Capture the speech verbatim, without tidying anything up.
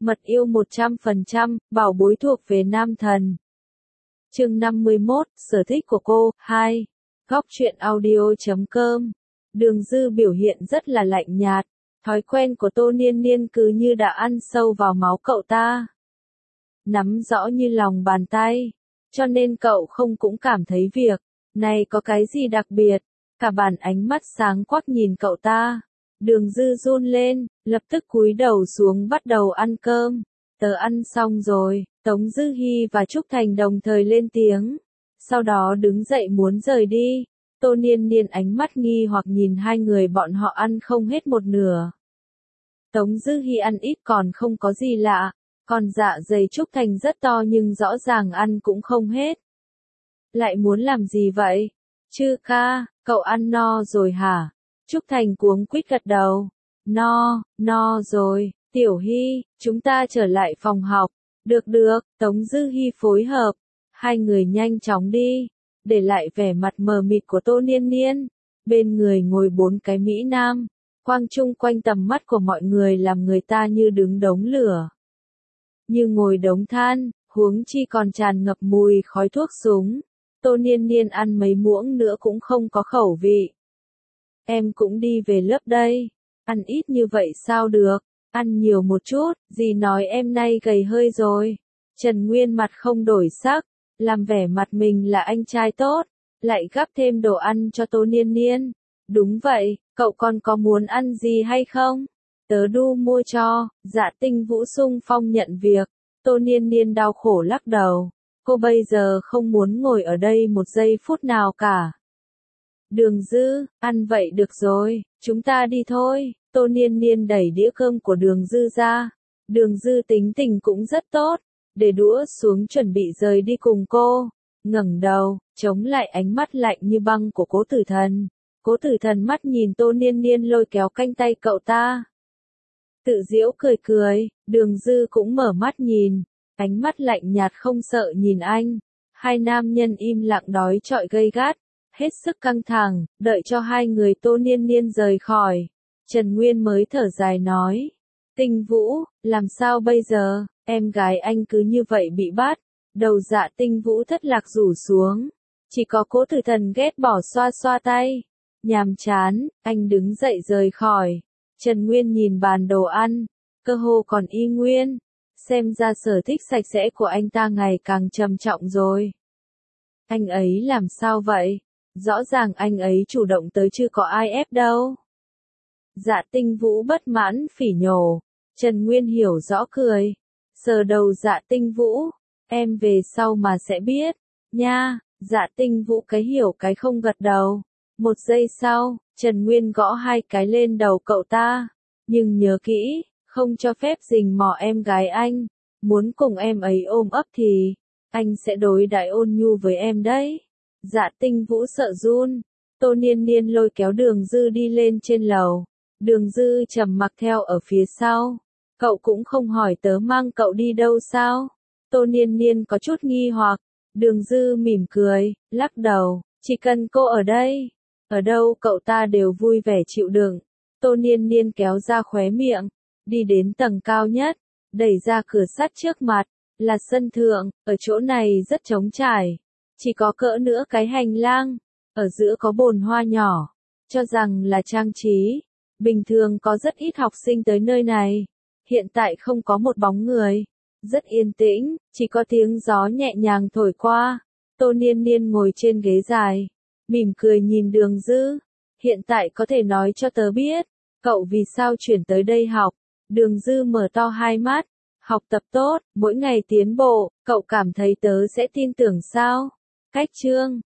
Mật yêu một trăm phần trăm, bảo bối thuộc về nam thần. Chương năm mươi mốt, sở thích của cô, hai. Góc truyện audio chấm com. Đường Dư biểu hiện rất là lạnh nhạt, thói quen của Tô Niên Niên cứ như đã ăn sâu vào máu cậu ta. Nắm rõ như lòng bàn tay, cho nên cậu không cũng cảm thấy việc này có cái gì đặc biệt, cả bàn ánh mắt sáng quắc nhìn cậu ta. Đường Dư run lên, lập tức cúi đầu xuống bắt đầu ăn cơm. Tớ ăn xong rồi, Tống Dư Hi và Trúc Thành đồng thời lên tiếng. Sau đó đứng dậy muốn rời đi. Tô Niên Niên ánh mắt nghi hoặc nhìn hai người bọn họ ăn không hết một nửa. Tống Dư Hi ăn ít còn không có gì lạ, còn dạ dày Trúc Thành rất to nhưng rõ ràng ăn cũng không hết. Lại muốn làm gì vậy? Chư ca, cậu ăn no rồi hả? Trúc Thành cuống quýt gật đầu. No, no rồi, Tiểu Hi, chúng ta trở lại phòng học. Được được, Tống Dư Hi phối hợp. Hai người nhanh chóng đi, để lại vẻ mặt mờ mịt của Tô Niên Niên. Bên người ngồi bốn cái Mỹ Nam, quang chung quanh tầm mắt của mọi người làm người ta như đứng đống lửa. Như ngồi đống than, huống chi còn tràn ngập mùi khói thuốc súng. Tô Niên Niên ăn mấy muỗng nữa cũng không có khẩu vị. Em cũng đi về lớp đây. Ăn ít như vậy sao được? Ăn nhiều một chút, dì nói em nay gầy hơi rồi. Trần Nguyên mặt không đổi sắc, làm vẻ mặt mình là anh trai tốt, lại gắp thêm đồ ăn cho Tô Niên Niên. Đúng vậy, cậu còn có muốn ăn gì hay không? Tớ đu mua cho. Dạ Tinh Vũ xung phong nhận việc. Tô Niên Niên đau khổ lắc đầu. Cô bây giờ không muốn ngồi ở đây một giây phút nào cả. Đường Dư, ăn vậy được rồi, chúng ta đi thôi. Tô Niên Niên đẩy đĩa cơm của Đường Dư ra. Đường Dư tính tình cũng rất tốt, để đũa xuống chuẩn bị rời đi cùng cô. Ngẩng đầu, chống lại ánh mắt lạnh như băng của Cố Tử Thần. Cố Tử Thần mắt nhìn Tô Niên Niên lôi kéo cánh tay cậu ta. Tự giễu cười cười, Đường Dư cũng mở mắt nhìn, ánh mắt lạnh nhạt không sợ nhìn anh. Hai nam nhân im lặng đói chọi gay gắt, hết sức căng thẳng, đợi cho hai người Tô Niên Niên rời khỏi. Trần Nguyên mới thở dài nói, Tinh Vũ, làm sao bây giờ, em gái anh cứ như vậy bị bắt. Đầu Dạ Tinh Vũ thất lạc rủ xuống, chỉ có Cố Tử Thần ghét bỏ xoa xoa tay. Nhàm chán, anh đứng dậy rời khỏi. Trần Nguyên nhìn bàn đồ ăn, cơ hồ còn y nguyên. Xem ra sở thích sạch sẽ của anh ta ngày càng trầm trọng rồi. Anh ấy làm sao vậy? Rõ ràng anh ấy chủ động tới chứ có ai ép đâu. Dạ Tinh Vũ bất mãn phỉ nhổ. Trần Nguyên hiểu rõ cười. Sờ đầu Dạ Tinh Vũ. Em về sau mà sẽ biết. Nha, Dạ Tinh Vũ cái hiểu cái không gật đầu. Một giây sau, Trần Nguyên gõ hai cái lên đầu cậu ta. Nhưng nhớ kỹ, không cho phép rình mò em gái anh. Muốn cùng em ấy ôm ấp thì, anh sẽ đối đãi ôn nhu với em đấy. Dạ Tinh Vũ sợ run. Tô Niên Niên lôi kéo Đường Dư đi lên trên lầu. Đường Dư trầm mặc theo ở phía sau. Cậu cũng không hỏi tớ mang cậu đi đâu sao? Tô Niên Niên có chút nghi hoặc. Đường Dư mỉm cười, lắc đầu. Chỉ cần cô ở đây, ở đâu cậu ta đều vui vẻ chịu đựng. Tô Niên Niên kéo ra khóe miệng, đi đến tầng cao nhất, đẩy ra cửa sắt trước mặt, là sân thượng, ở chỗ này rất trống trải. Chỉ có cỡ nữa cái hành lang, ở giữa có bồn hoa nhỏ, cho rằng là trang trí. Bình thường có rất ít học sinh tới nơi này, hiện tại không có một bóng người. Rất yên tĩnh, chỉ có tiếng gió nhẹ nhàng thổi qua. Tô Niên Niên ngồi trên ghế dài, mỉm cười nhìn Đường Dư. Hiện tại có thể nói cho tớ biết, cậu vì sao chuyển tới đây học? Đường Dư mở to hai mắt, học tập tốt, mỗi ngày tiến bộ, cậu cảm thấy tớ sẽ tin tưởng sao? Cách chương